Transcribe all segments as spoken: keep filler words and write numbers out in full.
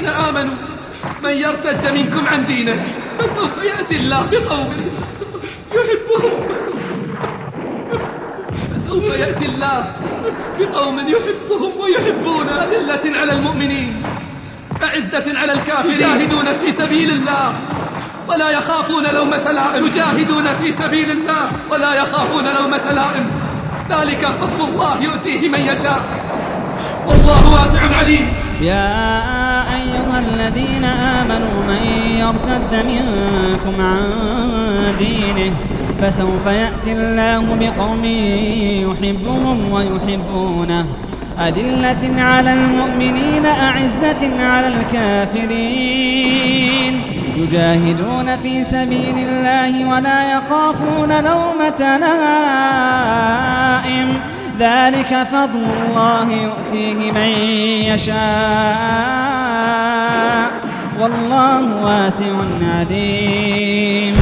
الذين آمنوا من يرتد منكم عن دينه فسوف يأتي الله بقوم يحبهم فسوف يأتي الله بقوم يحبهم ويحبون أذلة على المؤمنين أعزة على الكافرين يجاهدون في سبيل الله ولا يخافون لومة لائم يجاهدون في سبيل الله ولا يخافون لومة لائم ذلك فضل الله يؤتيه من يشاء والله واسع عليم. يا أيها الذين آمنوا من يرتد منكم عن دينه فسوف يأتي الله بقوم يحبهم ويحبونه أذلة على المؤمنين أعزة على الكافرين يجاهدون في سبيل الله ولا يخافون لومة لائم ذلك فضل الله يؤتيه من يشاء والله واسع عليم.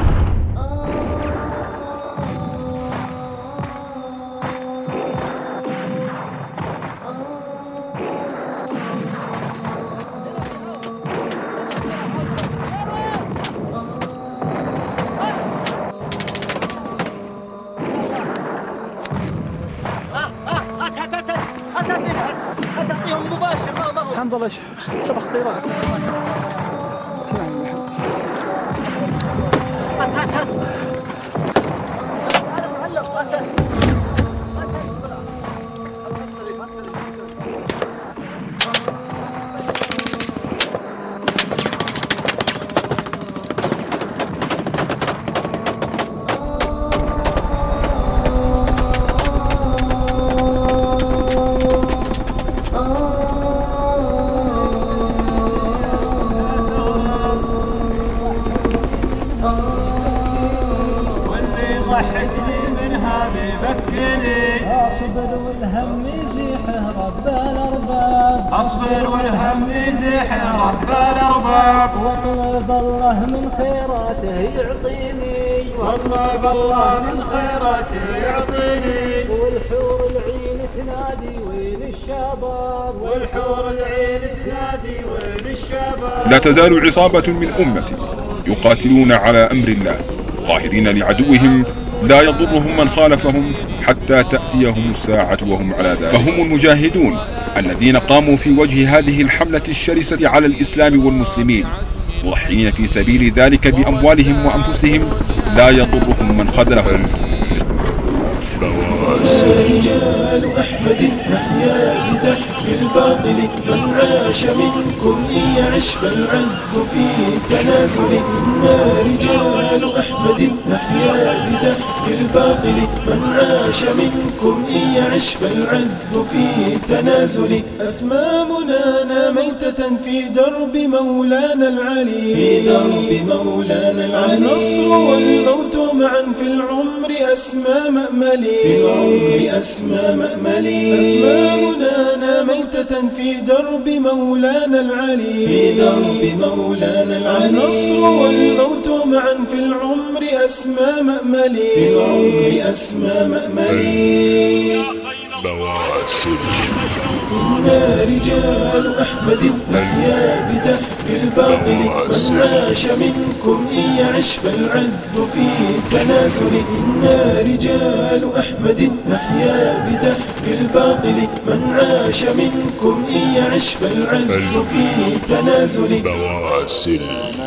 الحمد لله سبق طيران. أصبر والهم يزيحه رب الأرباب أصبر والهم يزيحه رب الأرباب والله بالله من خيراته يعطيني والله بالله من خيراته يعطيني والحور العين تنادي وين الشباب والحور العين تنادي وين الشباب. لا تزال عصابة من أمتي يقاتلون على أمر الله ظاهرين لعدوهم لا يضرهم من خالفهم حتى تأتيهم الساعة وهم على ذلك، فهم المجاهدون الذين قاموا في وجه هذه الحملة الشرسة على الإسلام والمسلمين مضحين في سبيل ذلك بأموالهم وأنفسهم لا يضرهم من خذلهم. رجال أحمد نحيا بدحر الباطل من عاش منكم إن يعش فالعد في تنازل. إنا رجال أحمد نحيا بدحر الباطل من عاش منكم إن يعش فالعد في تنازل. أسمامنا ميتة في درب مولانا العلي في درب مولانا العلي النصر والموت معا في العمر أسمى مأملي في العمر أسمى مأملي. أسمامنا ميتة في درب مولانا العلي في درب مولانا العلي النصر والموت معا في العمر أسمى مأملي في العمر أسمى مأملي. بواسل إنا رجال أحمد نحيا بدحر الباطل من عاش منكم إن يعش فالعد في تنازل. إنا رجال أحمد نحيا بدحر الباطل من عاش منكم إن يعش فالعد في تنازل. بواسل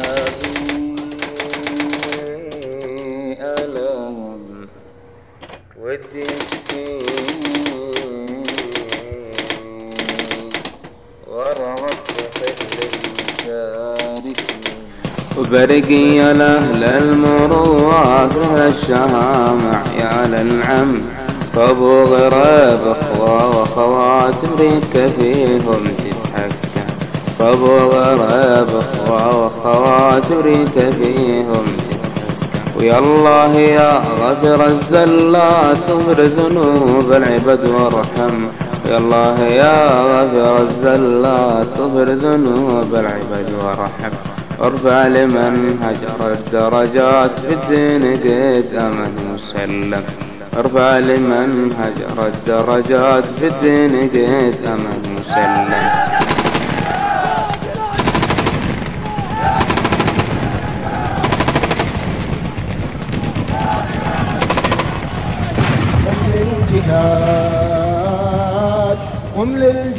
وبرقي يا لأهل المروات لها الشهامع يا للعم فابو غراب اخوة واخوات امريكا فيهم تتحكم فابو غراب اخوة واخوات امريكا فيهم تتحكم. ويا الله يا غفر الزلات اغفر ذنوب العباد وارحم. يا الله يا غفر الزلات اغفر ذنوب العباد وارحم. ارفع لمن هجر الدرجات بالدين قد أمن مسلم. ارفع لمن هجر الدرجات بالدين قد أمن مسلم. قم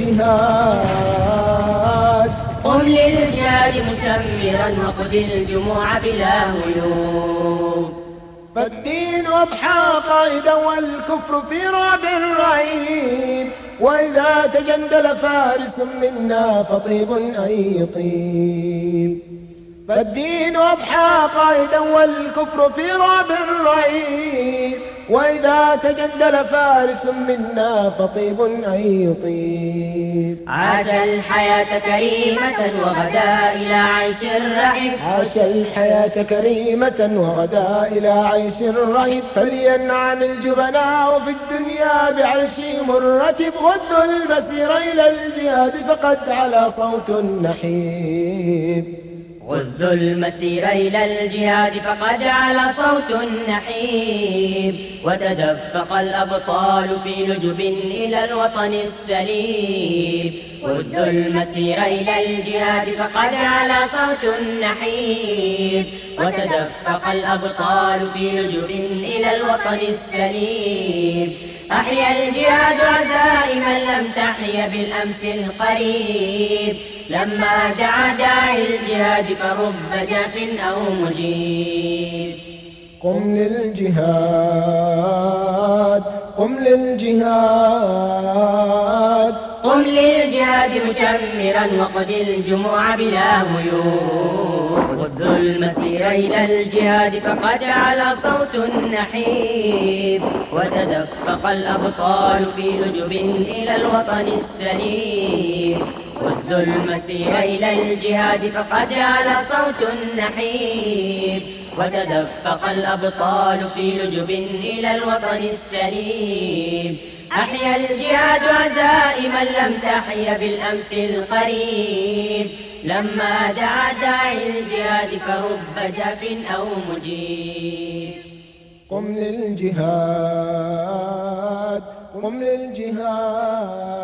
للجهاد قم للجهاد مشمرا وقد الجموع بلا غيوب. فالدين أضحى قائدا والكفر في رعب رهيب، وإذا تجندل فارس منا فطيب أن يطيب. فالدين أضحى قائدا والكفر في رعب رهيب، وإذا تجندل فارس منا فطيب أن يطيب. عاش الحياة كريمة وغدا إلى عيش رحيب. عاش الحياة كريمة وغدا إلى عيش رهيب. فلينعم الجبناء في الدنيا بعيش مرتب، غضوا المسير إلى الجهاد فقد على صوت نحيب. غضوا المسير إلى الجهاد فقد على صوت نحيب، وتدفق الأبطال في لجب إلى الوطن السليم. غضوا المسير إلى الجهاد فقد على صوت نحيب، وتدفق الأبطال في لجب إلى الوطن السليم. أحيا الجهاد عزائما لم تحيا بالأمس القريب، لما دعا داعي الجهاد فرب جاف أو مجيب. قم للجهاد قم للجهاد قم للجهاد مشمرا وقد الجموع بلا غيوب. غضوا المسير إلى الجهاد فقد على صوت نحيب، وتدفق الأبطال في لجب إلى الوطن السليم. غضوا المسير إلى الجهاد فقد على صوت نحيب، وتدفق الأبطال في لجب إلى الوطن السليم. أحيا الجهاد عزائما لم تحيا بالأمس القريب، لما دعا داعي الجهاد فرب جاف أو مجيب. قم للجهاد قم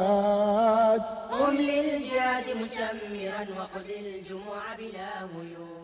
للجهاد قم للجهاد مشمرا وقد الجموع بلا غيوب.